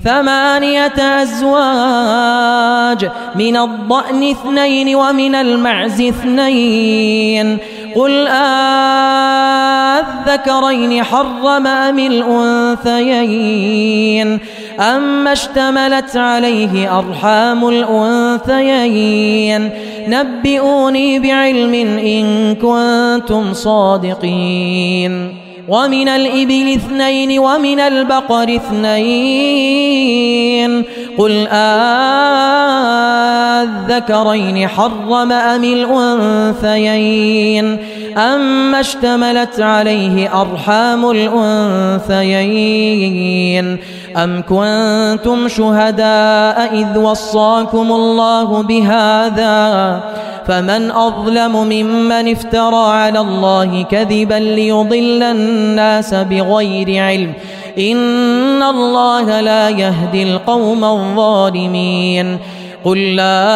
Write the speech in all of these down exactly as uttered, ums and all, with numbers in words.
ثمانية أزواج من الضأن اثنين ومن المعز اثنين قل أذكرين حرم أم الأنثيين أما اشتملت عليه أرحام الأنثيين نبئوني بعلم إن كنتم صادقين ومن الإبل اثنين ومن البقر اثنين قل أذكرين حرم أم الأنثيين أما اشتملت عليه أرحام الأنثيين أم كنتم شهداء إذ وصاكم الله بهذا فمن أظلم ممن افترى على الله كذبا ليضل الناس بغير علم إن الله لا يهدي القوم الظالمين قل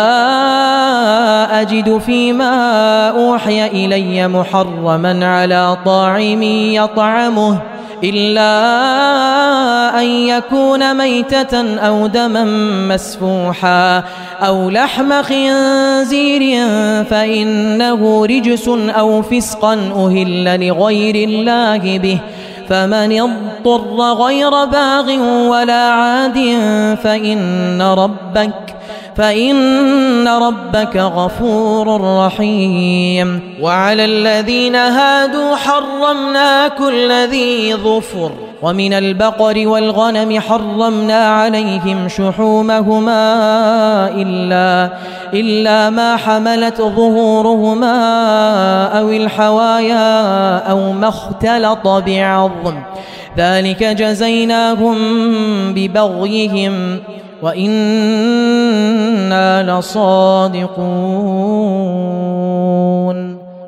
لا أجد فيما أوحي إلي محرما على طاعم يطعمه إلا أن يكون ميتة أو دما مسفوحا أو لحم خنزير فإنه رجس أو فسقا أهل لغير الله به فمن اضطر غير باغ ولا عاد فإن ربك فإن ربك غفور رحيم وعلى الذين هادوا حرمنا كل ذي ظفر ومن البقر والغنم حرمنا عليهم شحومهما إلا, إلا ما حملت ظهورهما أو الحوايا أو ما اختلط بعظم ذلك جزيناهم ببغيهم وإنا لصادقون.